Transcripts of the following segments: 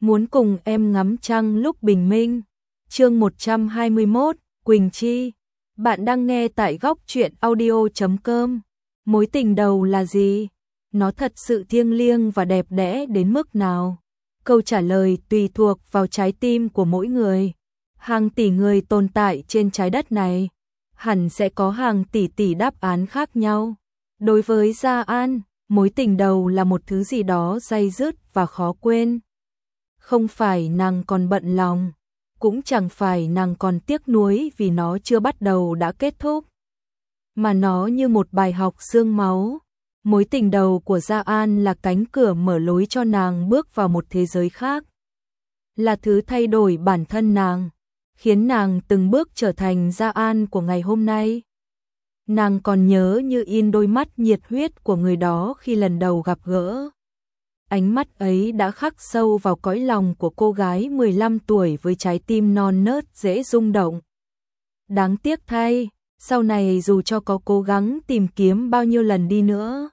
muốn cùng em ngắm trăng lúc bình minh. Chương 121, Quỳnh Chi. Bạn đang nghe tại góc truyện audio.com. Mối tình đầu là gì? Nó thật sự thiêng liêng và đẹp đẽ đến mức nào? Câu trả lời tùy thuộc vào trái tim của mỗi người. Hàng tỷ người tồn tại trên trái đất này, hẳn sẽ có hàng tỷ đáp án khác nhau. Đối với Gia An, mối tình đầu là một thứ gì đó day dứt và khó quên. Không phải nàng còn bận lòng, cũng chẳng phải nàng còn tiếc nuối vì nó chưa bắt đầu đã kết thúc, mà nó như một bài học xương máu. Mối tình đầu của Gia An là cánh cửa mở lối cho nàng bước vào một thế giới khác, là thứ thay đổi bản thân nàng, khiến nàng từng bước trở thành Gia An của ngày hôm nay. Nàng còn nhớ như in đôi mắt nhiệt huyết của người đó khi lần đầu gặp gỡ. Ánh mắt ấy đã khắc sâu vào cõi lòng của cô gái 15 tuổi với trái tim non nớt dễ rung động. Đáng tiếc thay, sau này dù cho có cố gắng tìm kiếm bao nhiêu lần đi nữa,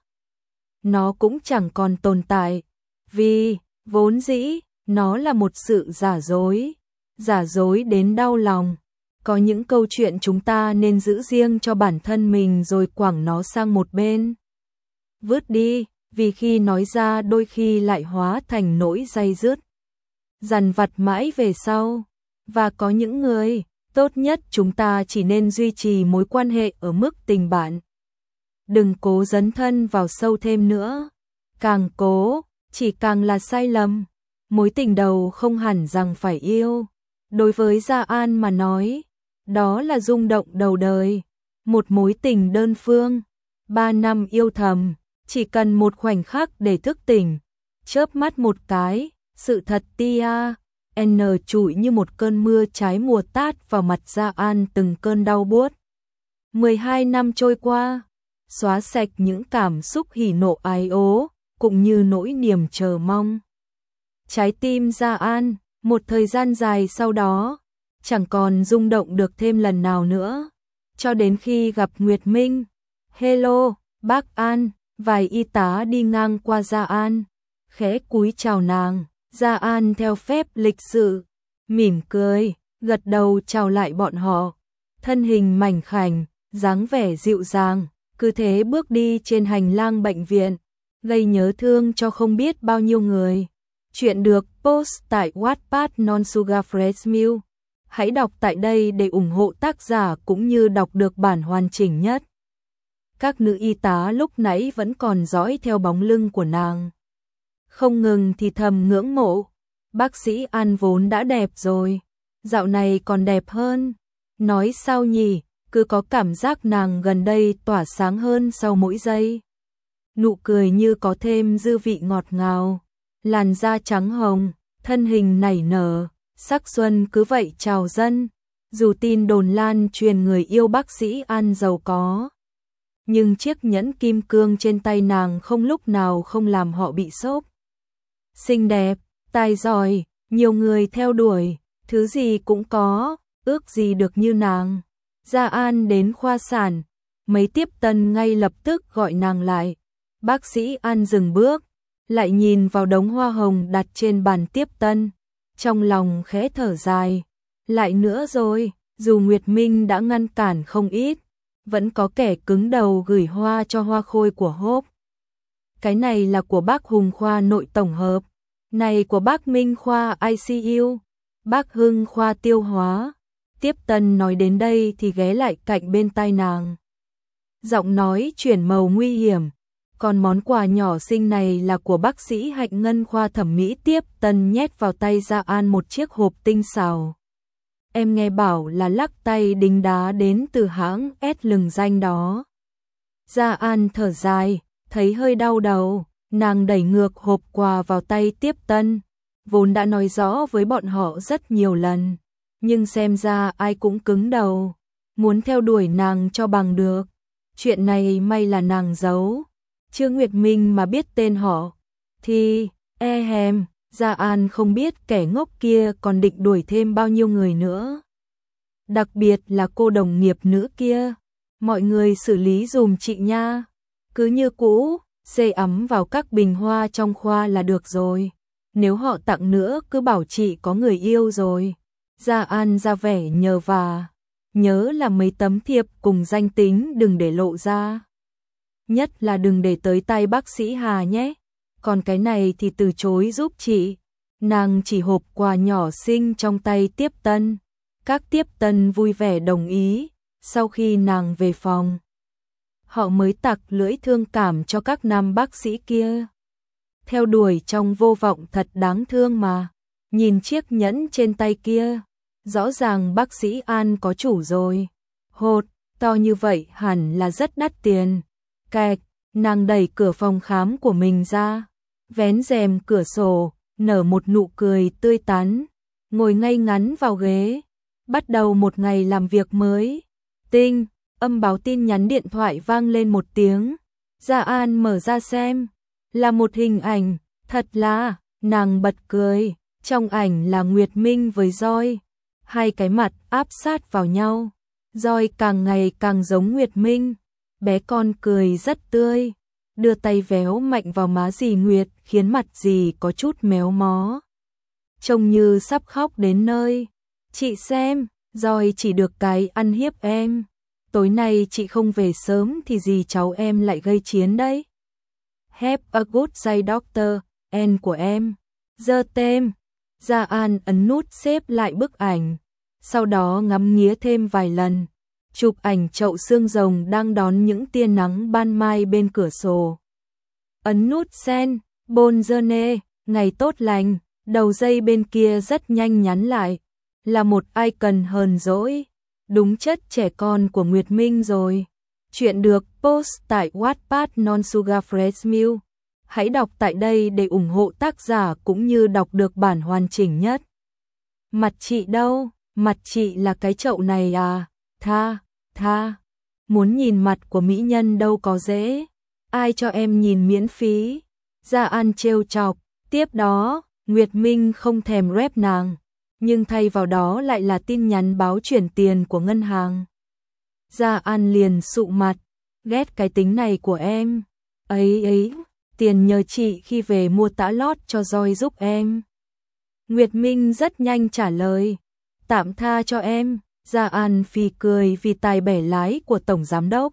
nó cũng chẳng còn tồn tại, vì vốn dĩ nó là một sự giả dối đến đau lòng. Có những câu chuyện chúng ta nên giữ riêng cho bản thân mình rồi quẳng nó sang một bên, vứt đi, vì khi nói ra đôi khi lại hóa thành nỗi day dứt, dằn vặt mãi về sau. Và có những người, tốt nhất chúng ta chỉ nên duy trì mối quan hệ ở mức tình bạn. Đừng cố dấn thân vào sâu thêm nữa, càng cố, chỉ càng là sai lầm. Mối tình đầu không hẳn rằng phải yêu. Đối với Gia An mà nói, đó là rung động đầu đời, một mối tình đơn phương, 3 năm yêu thầm, chỉ cần một khoảnh khắc để thức tỉnh, chớp mắt một cái, sự thật tia, trụi như một cơn mưa trái mùa tát vào mặt Gia An từng cơn đau buốt. 12 năm trôi qua, xóa sạch những cảm xúc hỉ nộ ái ố, cũng như nỗi niềm chờ mong. Trái tim Gia An, một thời gian dài sau đó, chẳng còn rung động được thêm lần nào nữa, cho đến khi gặp Nguyệt Minh. Hello, bác An. Vài y tá đi ngang qua Gia An, khẽ cúi chào nàng. Gia An theo phép lịch sự, mỉm cười, gật đầu chào lại bọn họ. Thân hình mảnh khảnh, dáng vẻ dịu dàng, cứ thế bước đi trên hành lang bệnh viện, gây nhớ thương cho không biết bao nhiêu người. Chuyện được post tại Wattpad Non Sugar Fresh Milk. Hãy đọc tại đây để ủng hộ tác giả cũng như đọc được bản hoàn chỉnh nhất. Các nữ y tá lúc nãy vẫn còn dõi theo bóng lưng của nàng, không ngừng thì thầm ngưỡng mộ. Bác sĩ An vốn đã đẹp rồi, dạo này còn đẹp hơn. Nói sao nhỉ, cứ có cảm giác nàng gần đây tỏa sáng hơn sau mỗi giây. Nụ cười như có thêm dư vị ngọt ngào, làn da trắng hồng, thân hình nảy nở, sắc xuân cứ vậy trào dâng. Dù tin đồn lan truyền người yêu bác sĩ An giàu có, nhưng chiếc nhẫn kim cương trên tay nàng không lúc nào không làm họ bị sốc. Xinh đẹp, tài giỏi, nhiều người theo đuổi, thứ gì cũng có, ước gì được như nàng. Gia An đến khoa sản, mấy tiếp tân ngay lập tức gọi nàng lại. Bác sĩ An dừng bước, lại nhìn vào đống hoa hồng đặt trên bàn tiếp tân, trong lòng khẽ thở dài. Lại nữa rồi, dù Nguyệt Minh đã ngăn cản không ít, vẫn có kẻ cứng đầu gửi hoa cho hoa khôi của Hốp. Cái này là của bác Hùng khoa nội tổng hợp, này của bác Minh khoa ICU, bác Hưng khoa tiêu hóa. Tiếp tân nói đến đây thì ghé lại cạnh bên tai nàng, giọng nói chuyển màu nguy hiểm. Còn món quà nhỏ xinh này là của bác sĩ Hạnh Ngân khoa thẩm mỹ. Tiếp tân nhét vào tay Gia An một chiếc hộp tinh xảo. Em nghe bảo là lắc tay đính đá đến từ hãng S lừng danh đó. Gia An thở dài, thấy hơi đau đầu, nàng đẩy ngược hộp quà vào tay tiếp tân. Vốn đã nói rõ với bọn họ rất nhiều lần, nhưng xem ra ai cũng cứng đầu, muốn theo đuổi nàng cho bằng được. Chuyện này may là nàng giấu, chưa Nguyệt Minh mà biết tên họ, thì Gia An không biết kẻ ngốc kia còn định đuổi thêm bao nhiêu người nữa. Đặc biệt là cô đồng nghiệp nữ kia. Mọi người xử lý dùm chị nha. Cứ như cũ, xê ấm vào các bình hoa trong khoa là được rồi. nếu họ tặng nữa cứ bảo chị có người yêu rồi. Gia An ra vẻ nhờ vả, nhớ là mấy tấm thiệp cùng danh tính đừng để lộ ra. Nhất là đừng để tới tay bác sĩ Hà nhé, còn cái này thì từ chối giúp chị. Nàng chỉ hộp quà nhỏ xinh trong tay tiếp tân. Các tiếp tân vui vẻ đồng ý, sau khi nàng về phòng, họ mới tặc lưỡi thương cảm cho các nam bác sĩ kia. Theo đuổi trong vô vọng thật đáng thương mà, nhìn chiếc nhẫn trên tay kia, rõ ràng bác sĩ An có chủ rồi. Hột, to như vậy hẳn là rất đắt tiền. Kẹt, nàng đẩy cửa phòng khám của mình ra, vén rèm cửa sổ, nở một nụ cười tươi tắn, ngồi ngay ngắn vào ghế, bắt đầu một ngày làm việc mới. Tinh, âm báo tin nhắn điện thoại vang lên một tiếng. Gia An mở ra xem, là một hình ảnh, thật là, nàng bật cười, trong ảnh là Nguyệt Minh với Joy, hai cái mặt áp sát vào nhau. Joy càng ngày càng giống Nguyệt Minh, bé con cười rất tươi, đưa tay véo mạnh vào má dì Nguyệt khiến mặt dì có chút méo mó. Trông như sắp khóc đến nơi. Chị xem, Joy chỉ được cái ăn hiếp em. Tối nay chị không về sớm thì dì cháu em lại gây chiến đấy. Have a good day doctor, N của em. Giơ tem. Gia An ấn nút xếp lại bức ảnh, sau đó ngắm nghía thêm vài lần. Chụp ảnh chậu xương rồng đang đón những tia nắng ban mai bên cửa sổ. Ấn nút send, bonne, ngày tốt lành, đầu dây bên kia rất nhanh nhắn lại. Là một icon hờn dỗi, đúng chất trẻ con của Nguyệt Minh rồi. Chuyện được post tại Wattpad Non Sugar Fresh Milk. Hãy đọc tại đây để ủng hộ tác giả cũng như đọc được bản hoàn chỉnh nhất. Mặt chị đâu? Mặt chị là cái chậu này à? Tha. Muốn nhìn mặt của mỹ nhân đâu có dễ. Ai cho em nhìn miễn phí? Gia An trêu chọc. Tiếp đó, Nguyệt Minh không thèm rep nàng, nhưng thay vào đó lại là tin nhắn báo chuyển tiền của ngân hàng. Gia An liền sụ mặt, ghét cái tính này của em. Ấy, tiền nhờ chị khi về mua tã lót cho Joy giúp em. Nguyệt Minh rất nhanh trả lời, tạm tha cho em. Gia An phì cười vì tài bẻ lái của tổng giám đốc.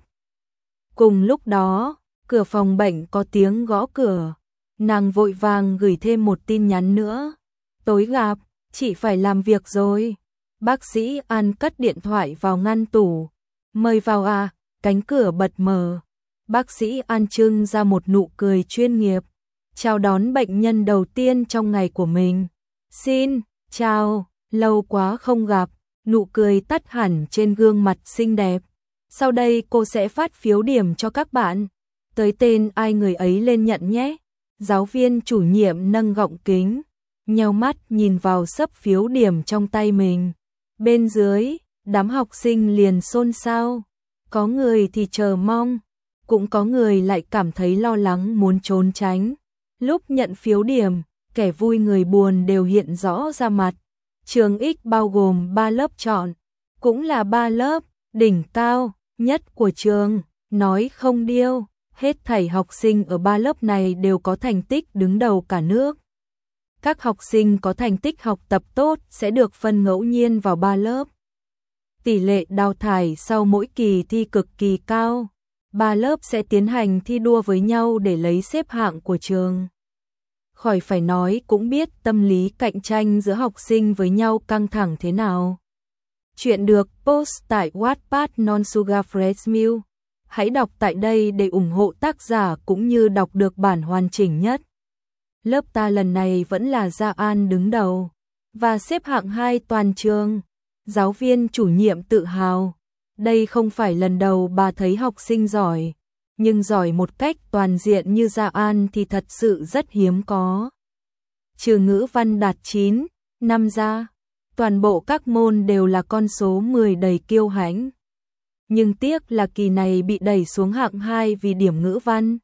Cùng lúc đó, cửa phòng bệnh có tiếng gõ cửa. Nàng vội vàng gửi thêm một tin nhắn nữa. Tối gặp, chị phải làm việc rồi. Bác sĩ An cất điện thoại vào ngăn tủ. Mời vào à, cánh cửa bật mở. Bác sĩ An trưng ra một nụ cười chuyên nghiệp, chào đón bệnh nhân đầu tiên trong ngày của mình. Xin, chào, lâu quá không gặp. Nụ cười tắt hẳn trên gương mặt xinh đẹp. Sau đây cô sẽ phát phiếu điểm cho các bạn. Tới tên ai người ấy lên nhận nhé. Giáo viên chủ nhiệm nâng gọng kính, nheo mắt nhìn vào xấp phiếu điểm trong tay mình. Bên dưới, đám học sinh liền xôn xao. Có người thì chờ mong, cũng có người lại cảm thấy lo lắng muốn trốn tránh. Lúc nhận phiếu điểm, kẻ vui người buồn đều hiện rõ ra mặt. Trường X bao gồm 3 lớp chọn, cũng là 3 lớp đỉnh cao nhất của trường, nói không điêu, hết thảy học sinh ở 3 lớp này đều có thành tích đứng đầu cả nước. Các học sinh có thành tích học tập tốt sẽ được phân ngẫu nhiên vào 3 lớp. Tỷ lệ đào thải sau mỗi kỳ thi cực kỳ cao. 3 lớp sẽ tiến hành thi đua với nhau để lấy xếp hạng của trường. Khỏi phải nói cũng biết tâm lý cạnh tranh giữa học sinh với nhau căng thẳng thế nào. Chuyện được post tại Wattpad Non Sugar Fresh Milk. Hãy đọc tại đây để ủng hộ tác giả cũng như đọc được bản hoàn chỉnh nhất. Lớp ta lần này vẫn là Gia An đứng đầu và xếp hạng 2 toàn trường. Giáo viên chủ nhiệm tự hào. Đây không phải lần đầu bà thấy học sinh giỏi, nhưng giỏi một cách toàn diện như Gia An thì thật sự rất hiếm có. Trừ ngữ văn đạt 9, 5 ra, toàn bộ các môn đều là con số 10 đầy kiêu hãnh. Nhưng tiếc là kỳ này bị đẩy xuống hạng 2 vì điểm ngữ văn.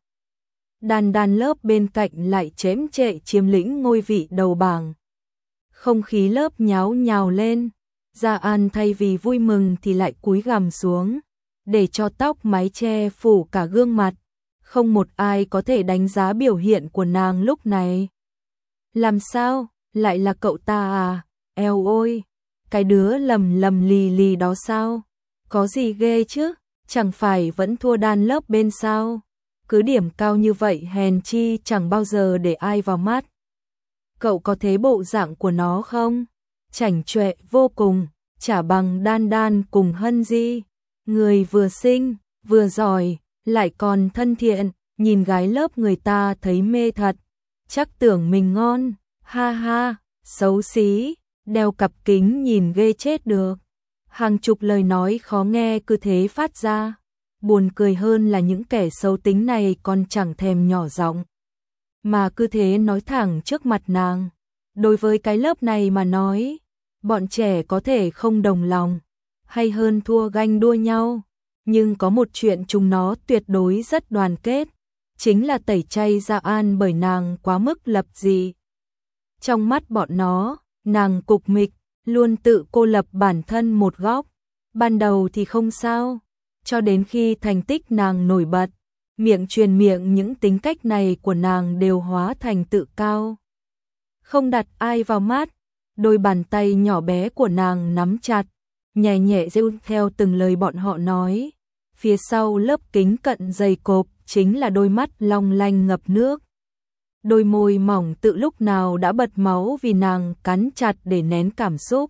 Đàn lớp bên cạnh lại chém trệ chiếm lĩnh ngôi vị đầu bảng. Không khí lớp nháo nhào lên. Gia An thay vì vui mừng thì lại cúi gằm xuống, để cho tóc mái che phủ cả gương mặt. Không một ai có thể đánh giá biểu hiện của nàng lúc này. Làm sao, lại là cậu ta à? Eo ôi, cái đứa lầm lầm lì lì đó sao? Có gì ghê chứ, chẳng phải vẫn thua đàn lớp bên sao? Cứ điểm cao như vậy hèn chi chẳng bao giờ để ai vào mắt. Cậu có thấy bộ dạng của nó không? Chảnh chọe vô cùng, chả bằng Đan Đan cùng Hân Di. Người vừa xinh, vừa giỏi, lại còn thân thiện, nhìn gái lớp người ta thấy mê thật. Chắc tưởng mình ngon, ha ha, xấu xí, đeo cặp kính nhìn ghê chết được. Hàng chục lời nói khó nghe cứ thế phát ra. Buồn cười hơn là những kẻ xấu tính này còn chẳng thèm nhỏ giọng, mà cứ thế nói thẳng trước mặt nàng. Đối với cái lớp này mà nói, bọn trẻ có thể không đồng lòng, hay hơn thua ganh đua nhau, nhưng có một chuyện chúng nó tuyệt đối rất đoàn kết, chính là tẩy chay Gia An bởi nàng quá mức lập dị. Trong mắt bọn nó, nàng cục mịch, luôn tự cô lập bản thân một góc. Ban đầu thì không sao, cho đến khi thành tích nàng nổi bật, miệng truyền miệng những tính cách này của nàng đều hóa thành tự cao. Không đặt ai vào mắt, đôi bàn tay nhỏ bé của nàng nắm chặt, nhẹ nhẹ gieo theo từng lời bọn họ nói. Phía sau lớp kính cận dày cộp chính là đôi mắt long lanh ngập nước. Đôi môi mỏng tự lúc nào đã bật máu vì nàng cắn chặt để nén cảm xúc.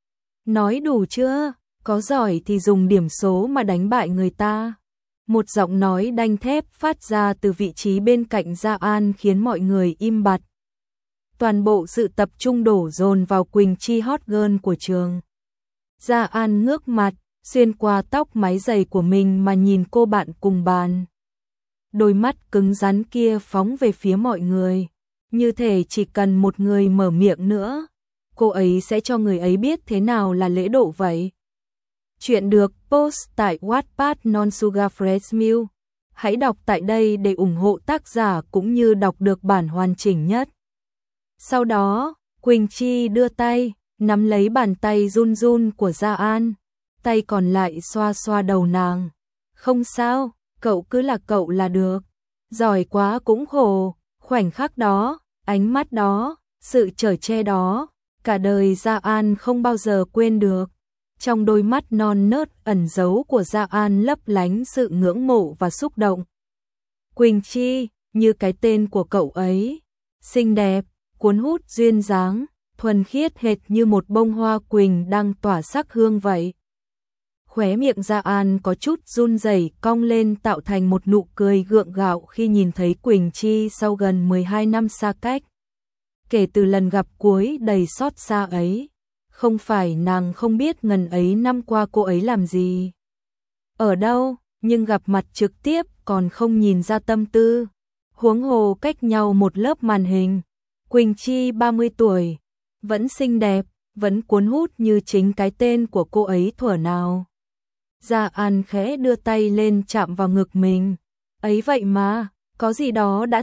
Nói đủ chưa? Có giỏi thì dùng điểm số mà đánh bại người ta. Một giọng nói đanh thép phát ra từ vị trí bên cạnh Gia An khiến mọi người im bặt. Toàn bộ sự tập trung đổ dồn vào Quỳnh Chi hot girl của trường. Gia An ngước mặt, xuyên qua tóc máy dày của mình mà nhìn cô bạn cùng bàn. Đôi mắt cứng rắn kia phóng về phía mọi người, như thể chỉ cần một người mở miệng nữa, cô ấy sẽ cho người ấy biết thế nào là lễ độ vậy. Chuyện được post tại Wattpad Non Sugar Fresh Milk. Hãy đọc tại đây để ủng hộ tác giả cũng như đọc được bản hoàn chỉnh nhất. Sau đó, Quỳnh Chi đưa tay, nắm lấy bàn tay run run của Gia An, tay còn lại xoa xoa đầu nàng. Không sao, cậu cứ là cậu là được. Giỏi quá cũng khổ, khoảnh khắc đó, ánh mắt đó, sự chở che đó, cả đời Gia An không bao giờ quên được. Trong đôi mắt non nớt ẩn giấu của Gia An lấp lánh sự ngưỡng mộ và xúc động. Quỳnh Chi, như cái tên của cậu ấy, xinh đẹp, cuốn hút duyên dáng, thuần khiết hệt như một bông hoa quỳnh đang tỏa sắc hương vậy. Khóe miệng Gia An có chút run rẩy cong lên tạo thành một nụ cười gượng gạo khi nhìn thấy Quỳnh Chi sau gần 12 năm xa cách. Kể từ lần gặp cuối đầy xót xa ấy, không phải nàng không biết ngần ấy năm qua cô ấy làm gì, ở đâu, nhưng gặp mặt trực tiếp còn không nhìn ra tâm tư. Huống hồ cách nhau một lớp màn hình, Quỳnh Chi 30 tuổi, vẫn xinh đẹp, vẫn cuốn hút như chính cái tên của cô ấy thuở nào. Gia An khẽ đưa tay lên chạm vào ngực mình. Ấy vậy mà, có gì đó đã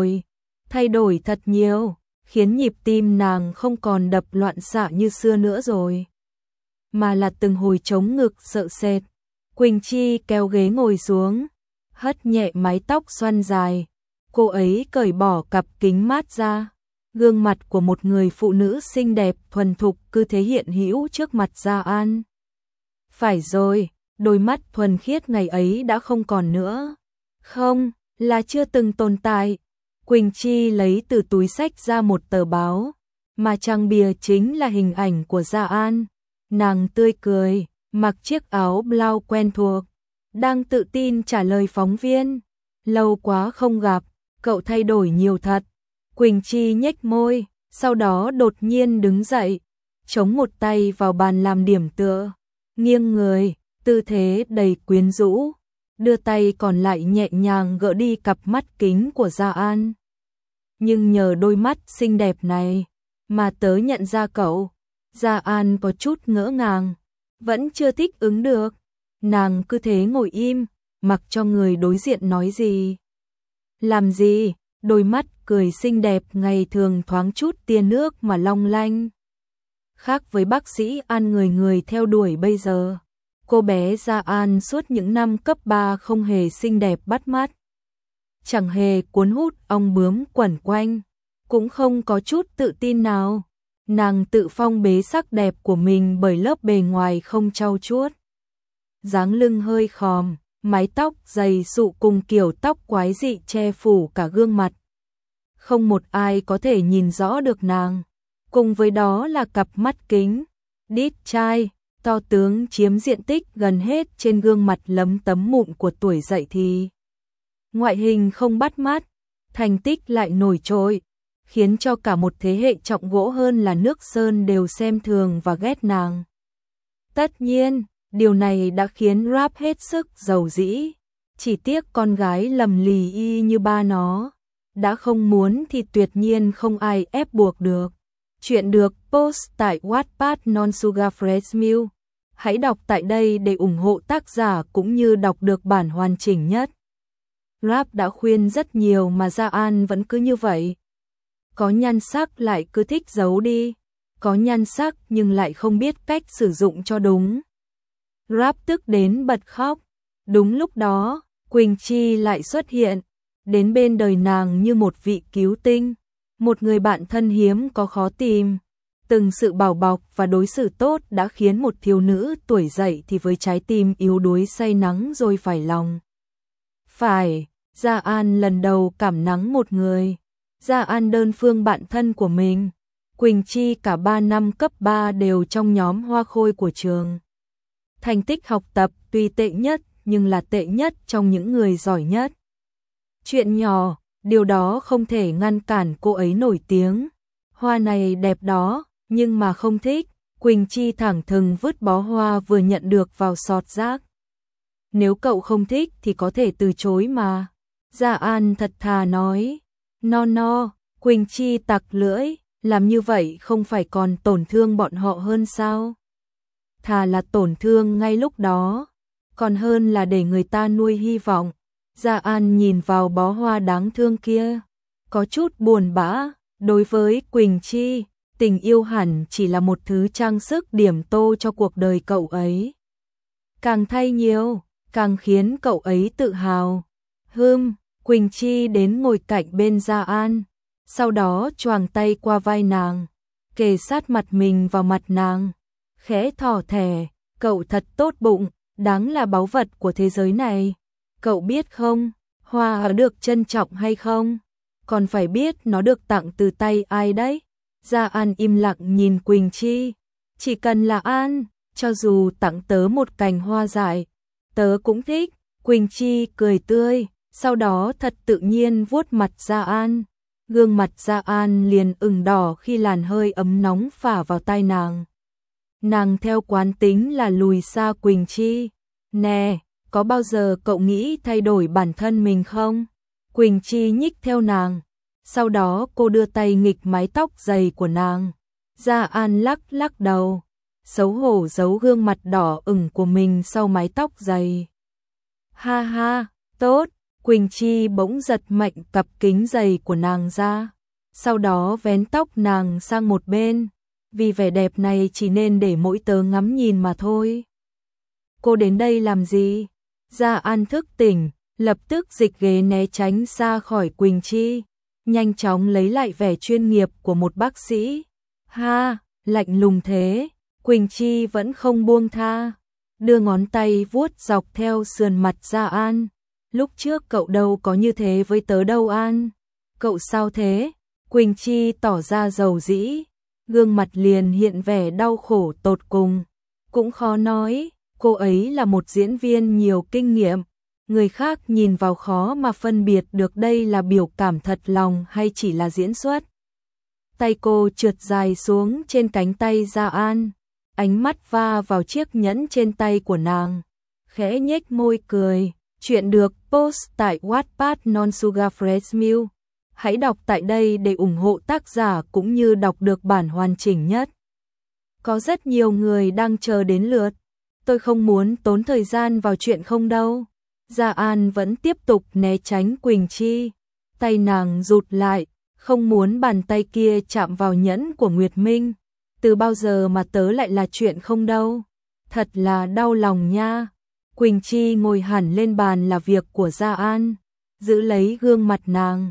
thay đổi thật nhiều, khiến nhịp tim nàng không còn đập loạn xạ như xưa nữa rồi, mà là từng hồi trống ngực sợ sệt. Quỳnh Chi kéo ghế ngồi xuống, hất nhẹ mái tóc xoăn dài, cô ấy cởi bỏ cặp kính mát ra. Gương mặt của một người phụ nữ xinh đẹp thuần thục cứ thế hiện hữu trước mặt Gia An. Phải rồi, đôi mắt thuần khiết ngày ấy đã không còn nữa. Không, là chưa từng tồn tại. Quỳnh Chi lấy từ túi xách ra một tờ báo, mà trang bìa chính là hình ảnh của Gia An. Nàng tươi cười, mặc chiếc áo blau quen thuộc, đang tự tin trả lời phóng viên. Lâu quá không gặp, cậu thay đổi nhiều thật. Quỳnh Chi nhếch môi, sau đó đột nhiên đứng dậy, chống một tay vào bàn làm điểm tựa, nghiêng người, tư thế đầy quyến rũ, đưa tay còn lại nhẹ nhàng gỡ đi cặp mắt kính của Gia An. Nhưng nhờ đôi mắt xinh đẹp này mà tớ nhận ra cậu. Gia An có chút ngỡ ngàng, vẫn chưa thích ứng được. Nàng cứ thế ngồi im, mặc cho người đối diện nói gì. Làm gì? Đôi mắt cười xinh đẹp ngày thường thoáng chút tia nước mà long lanh. Khác với bác sĩ An người theo đuổi bây giờ, cô bé Gia An suốt những năm cấp 3 không hề xinh đẹp bắt mắt, chẳng hề cuốn hút ong bướm quẩn quanh. cũng không có chút tự tin nào. Nàng tự phong bế sắc đẹp của mình bởi lớp bề ngoài không trau chuốt. Dáng lưng hơi khòm, mái tóc dày sụ cùng kiểu tóc quái dị che phủ cả gương mặt. Không một ai có thể nhìn rõ được nàng. Cùng với đó là cặp mắt kính, đít chai, to tướng chiếm diện tích gần hết trên gương mặt lấm tấm mụn của tuổi dậy thì. Ngoại hình không bắt mắt, thành tích lại nổi trội, khiến cho cả một thế hệ trọng gỗ hơn là nước sơn đều xem thường và ghét nàng. Tất nhiên, điều này đã khiến Rap hết sức giàu dĩ, chỉ tiếc con gái lầm lì y như ba nó, đã không muốn thì tuyệt nhiên không ai ép buộc được. Chuyện được post tại Wattpad Non-Sugar Fresh Milk. Hãy đọc tại đây để ủng hộ tác giả cũng như đọc được bản hoàn chỉnh nhất. Rap đã khuyên rất nhiều mà Gia An vẫn cứ như vậy. Có nhan sắc lại cứ thích giấu đi, có nhan sắc nhưng lại không biết cách sử dụng cho đúng. Rap tức đến bật khóc. Đúng lúc đó, Quỳnh Chi lại xuất hiện, đến bên đời nàng như một vị cứu tinh, một người bạn thân hiếm có khó tìm. Từng sự bảo bọc và đối xử tốt đã khiến một thiếu nữ tuổi dậy thì với trái tim yếu đuối say nắng rồi phải lòng. Phải, Gia An lần đầu cảm nắng một người. Gia An đơn phương bạn thân của mình. Quỳnh Chi cả 3 năm cấp 3 đều trong nhóm hoa khôi của trường. Thành tích học tập tuy tệ nhất nhưng là tệ nhất trong những người giỏi nhất. Chuyện nhỏ, điều đó không thể ngăn cản cô ấy nổi tiếng. Hoa này đẹp đó, nhưng mà không thích. Quỳnh Chi thẳng thừng vứt bó hoa vừa nhận được vào sọt rác. Nếu cậu không thích thì có thể từ chối mà. Gia An thật thà nói. No, Quỳnh Chi tặc lưỡi, làm như vậy không phải còn tổn thương bọn họ hơn sao? Thà là tổn thương ngay lúc đó, còn hơn là để người ta nuôi hy vọng. Gia An nhìn vào bó hoa đáng thương kia, có chút buồn bã. Đối với Quỳnh Chi, tình yêu hẳn chỉ là một thứ trang sức điểm tô cho cuộc đời cậu ấy. Càng thay nhiều, càng khiến cậu ấy tự hào. Quỳnh Chi đến ngồi cạnh bên Gia An, sau đó choàng tay qua vai nàng, kề sát mặt mình vào mặt nàng, khẽ thỏ thẻ, cậu thật tốt bụng, đáng là báu vật của thế giới này. Cậu biết không, hoa ở được trân trọng hay không, còn phải biết nó được tặng từ tay ai đấy. Gia An im lặng nhìn Quỳnh Chi, chỉ cần là An, cho dù tặng tớ một cành hoa dại, tớ cũng thích. Quỳnh Chi cười tươi, sau đó thật tự nhiên vuốt mặt Gia An. Gương mặt Gia An liền ửng đỏ khi làn hơi ấm nóng phả vào tai nàng. Nàng theo quán tính là lùi xa Quỳnh Chi. Nè, có bao giờ cậu nghĩ thay đổi bản thân mình không? Quỳnh Chi nhích theo nàng. Sau đó cô đưa tay nghịch mái tóc dày của nàng. Gia An lắc đầu, xấu hổ giấu gương mặt đỏ ửng của mình sau mái tóc dày. Ha ha, tốt. Quỳnh Chi bỗng giật mạnh cặp kính dày của nàng ra, sau đó vén tóc nàng sang một bên, vì vẻ đẹp này chỉ nên để mỗi tớ ngắm nhìn mà thôi. Cô đến đây làm gì? Gia An thức tỉnh, lập tức dịch ghế né tránh xa khỏi Quỳnh Chi, nhanh chóng lấy lại vẻ chuyên nghiệp của một bác sĩ. Ha, lạnh lùng thế. Quỳnh Chi vẫn không buông tha, đưa ngón tay vuốt dọc theo sườn mặt Gia An. Lúc trước cậu đâu có như thế với tớ đâu An. Cậu sao thế? Quỳnh Chi tỏ ra dầu dĩ, gương mặt liền hiện vẻ đau khổ tột cùng. Cũng khó nói, cô ấy là một diễn viên nhiều kinh nghiệm, người khác nhìn vào khó mà phân biệt được đây là biểu cảm thật lòng hay chỉ là diễn xuất. Tay cô trượt dài xuống trên cánh tay Gia An, ánh mắt va vào chiếc nhẫn trên tay của nàng, khẽ nhếch môi cười. Chuyện được post tại Wattpad Non-Sugar Fresh Milk. Hãy đọc tại đây để ủng hộ tác giả cũng như đọc được bản hoàn chỉnh nhất. Có rất nhiều người đang chờ đến lượt. Tôi không muốn tốn thời gian vào chuyện không đâu. Gia An vẫn tiếp tục né tránh Quỳnh Chi. Tay nàng rụt lại, không muốn bàn tay kia chạm vào nhẫn của Nguyệt Minh. Từ bao giờ mà tớ lại là chuyện không đâu. Thật là đau lòng nha. Quỳnh Chi ngồi hẳn lên bàn là việc của Gia An, giữ lấy gương mặt nàng,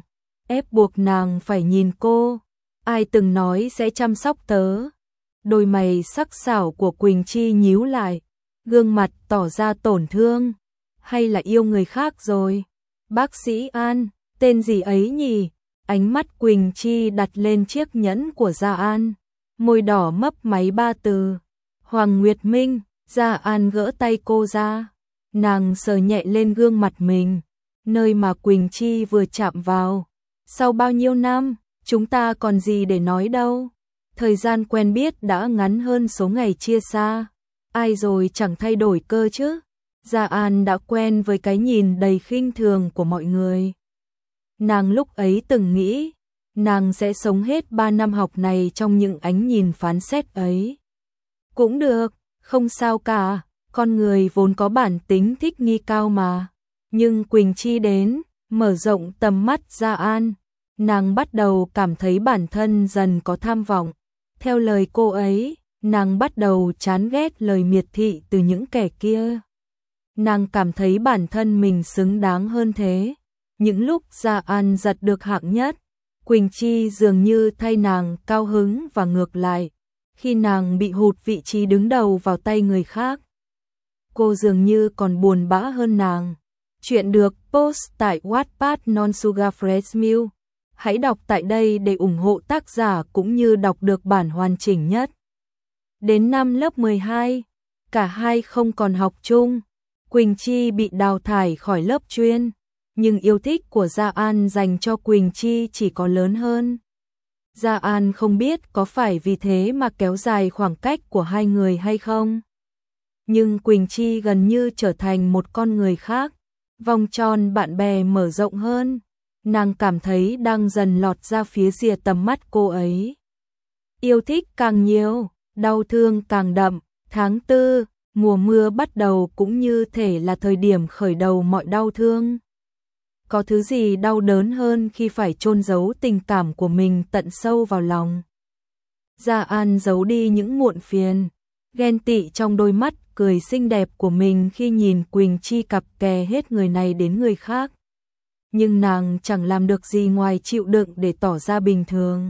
ép buộc nàng phải nhìn cô. Ai từng nói sẽ chăm sóc tớ? Đôi mày sắc sảo của Quỳnh Chi nhíu lại, gương mặt tỏ ra tổn thương. Hay là yêu người khác rồi? Bác sĩ An, tên gì ấy nhỉ? Ánh mắt Quỳnh Chi đặt lên chiếc nhẫn của Gia An, môi đỏ mấp máy ba từ. Hoàng Nguyệt Minh. Gia An gỡ tay cô ra, nàng sờ nhẹ lên gương mặt mình, nơi mà Quỳnh Chi vừa chạm vào. Sau bao nhiêu năm, chúng ta còn gì để nói đâu. Thời gian quen biết đã ngắn hơn số ngày chia xa. Ai rồi chẳng thay đổi cơ chứ. Gia An đã quen với cái nhìn đầy khinh thường của mọi người. Nàng lúc ấy từng nghĩ, nàng sẽ sống hết 3 năm học này trong những ánh nhìn phán xét ấy. Cũng được, không sao cả, con người vốn có bản tính thích nghi cao mà. Nhưng Quỳnh Chi đến, mở rộng tầm mắt Gia An, nàng bắt đầu cảm thấy bản thân dần có tham vọng. Theo lời cô ấy, nàng bắt đầu chán ghét lời miệt thị từ những kẻ kia. Nàng cảm thấy bản thân mình xứng đáng hơn thế. Những lúc Gia An giật được hạng nhất, Quỳnh Chi dường như thay nàng cao hứng và ngược lại. Khi nàng bị hụt vị trí đứng đầu vào tay người khác, cô dường như còn buồn bã hơn nàng. Chuyện được post tại Wattpad Non-Sugar Fresh Milk. Hãy đọc tại đây để ủng hộ tác giả cũng như đọc được bản hoàn chỉnh nhất. Đến năm lớp 12, cả hai không còn học chung. Quỳnh Chi bị đào thải khỏi lớp chuyên, nhưng yêu thích của Gia An dành cho Quỳnh Chi chỉ có lớn hơn. Gia An không biết có phải vì thế mà kéo dài khoảng cách của hai người hay không. Nhưng Quỳnh Chi gần như trở thành một con người khác, vòng tròn bạn bè mở rộng hơn. Nàng cảm thấy đang dần lọt ra phía rìa tầm mắt cô ấy. Yêu thích càng nhiều, đau thương càng đậm. Tháng 4, mùa mưa bắt đầu cũng như thể là thời điểm khởi đầu mọi đau thương. Có thứ gì đau đớn hơn khi phải chôn giấu tình cảm của mình tận sâu vào lòng. Gia An giấu đi những muộn phiền, ghen tị trong đôi mắt cười xinh đẹp của mình khi nhìn Quỳnh Chi cặp kè hết người này đến người khác. Nhưng nàng chẳng làm được gì ngoài chịu đựng để tỏ ra bình thường.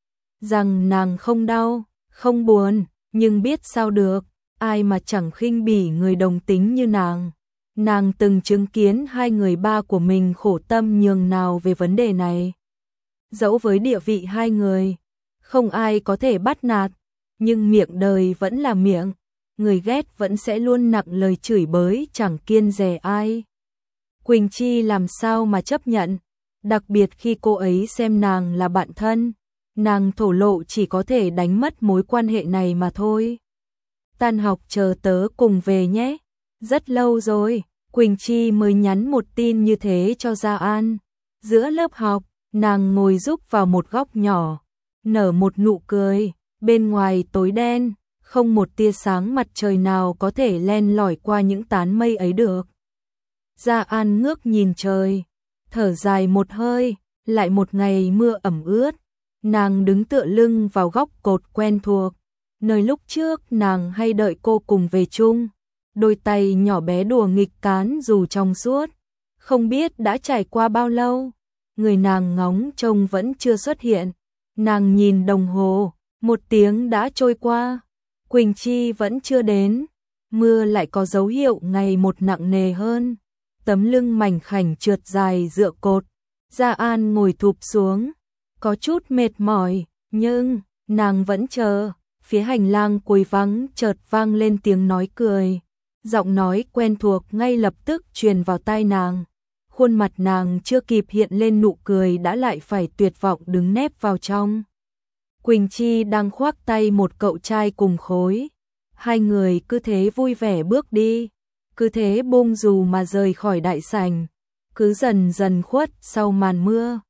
Rằng nàng không đau, không buồn, nhưng biết sao được, ai mà chẳng khinh bỉ người đồng tính như nàng. Nàng từng chứng kiến hai người ba của mình khổ tâm nhường nào về vấn đề này. Dẫu với địa vị hai người, không ai có thể bắt nạt, nhưng miệng đời vẫn là miệng, người ghét vẫn sẽ luôn nặng lời chửi bới chẳng kiêng dè ai. Quỳnh Chi làm sao mà chấp nhận, đặc biệt khi cô ấy xem nàng là bạn thân, nàng thổ lộ chỉ có thể đánh mất mối quan hệ này mà thôi. Tan học chờ tớ cùng về nhé, rất lâu rồi. Quỳnh Chi mới nhắn một tin như thế cho Gia An. Giữa lớp học, nàng ngồi rúc vào một góc nhỏ, nở một nụ cười, bên ngoài tối đen, không một tia sáng mặt trời nào có thể len lỏi qua những tán mây ấy được. Gia An ngước nhìn trời, thở dài một hơi, lại một ngày mưa ẩm ướt. Nàng đứng tựa lưng vào góc cột quen thuộc, nơi lúc trước nàng hay đợi cô cùng về chung. Đôi tay nhỏ bé đùa nghịch cán dù trong suốt, không biết đã trải qua bao lâu, người nàng ngóng trông vẫn chưa xuất hiện. Nàng nhìn đồng hồ, 1 tiếng đã trôi qua, Quỳnh Chi vẫn chưa đến, mưa lại có dấu hiệu ngày một nặng nề hơn. Tấm lưng mảnh khảnh trượt dài dựa cột, Gia An ngồi thụp xuống, có chút mệt mỏi, nhưng nàng vẫn chờ. Phía hành lang cuối vắng chợt vang lên tiếng nói cười. Giọng nói quen thuộc ngay lập tức truyền vào tai nàng. Khuôn mặt nàng chưa kịp hiện lên nụ cười đã lại phải tuyệt vọng đứng nép vào trong. Quỳnh Chi đang khoác tay một cậu trai cùng khối. Hai người cứ thế vui vẻ bước đi, cứ thế bông dù mà rời khỏi đại sảnh, cứ dần dần khuất sau màn mưa.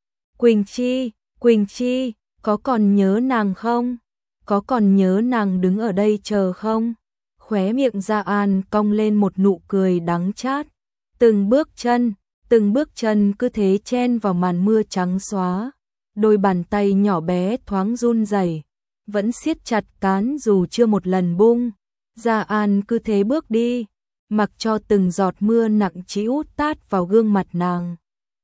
Quỳnh Chi, có còn nhớ nàng không? Có còn nhớ nàng đứng ở đây chờ không? Khóe miệng Gia An cong lên một nụ cười đắng chát. Từng bước chân cứ thế chen vào màn mưa trắng xóa. Đôi bàn tay nhỏ bé thoáng run rẩy, vẫn siết chặt cán dù chưa một lần bung. Gia An cứ thế bước đi, mặc cho từng giọt mưa nặng trĩu tát vào gương mặt nàng.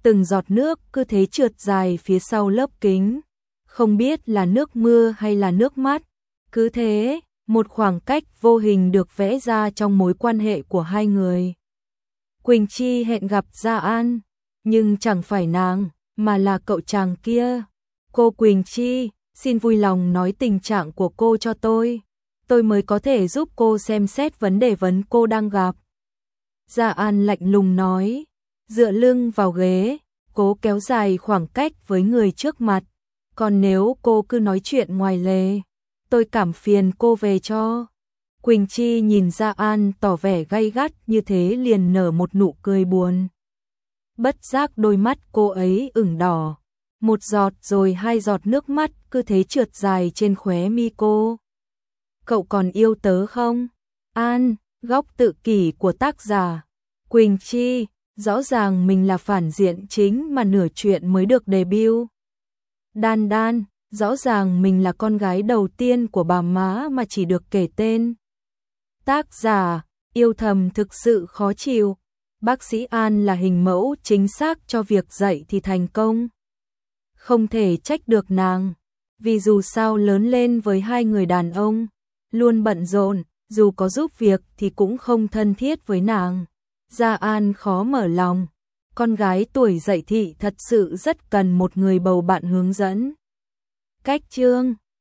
từng giọt nước cứ thế trượt dài phía sau lớp kính, không biết là nước mưa hay là nước mắt. Cứ thế, một khoảng cách vô hình được vẽ ra trong mối quan hệ của hai người. Quỳnh Chi hẹn gặp Gia An, nhưng chẳng phải nàng, mà là cậu chàng kia. Cô Quỳnh Chi, xin vui lòng nói tình trạng của cô cho tôi mới có thể giúp cô xem xét vấn đề cô đang gặp. Gia An lạnh lùng nói, dựa lưng vào ghế, cố kéo dài khoảng cách với người trước mặt. Còn nếu cô cứ nói chuyện ngoài lề, tôi cảm phiền cô về cho. Quỳnh Chi nhìn Gia An tỏ vẻ gay gắt như thế liền nở một nụ cười buồn. Bất giác đôi mắt cô ấy ửng đỏ, một giọt rồi hai giọt nước mắt cứ thế trượt dài trên khóe mi cô. Cậu còn yêu tớ không? An, góc tự kỷ của tác giả. Quỳnh Chi, rõ ràng mình là phản diện chính mà nửa chuyện mới được debut. Đan Đan, rõ ràng mình là con gái đầu tiên của bà má mà chỉ được kể tên. Tác giả, yêu thầm thực sự khó chịu. Bác sĩ An là hình mẫu chính xác cho việc dạy thì thành công. Không thể trách được nàng, vì dù sao lớn lên với hai người đàn ông, luôn bận rộn, dù có giúp việc thì cũng không thân thiết với nàng. Gia An khó mở lòng, con gái tuổi dậy thì thật sự rất cần một người bầu bạn hướng dẫn. Cách chương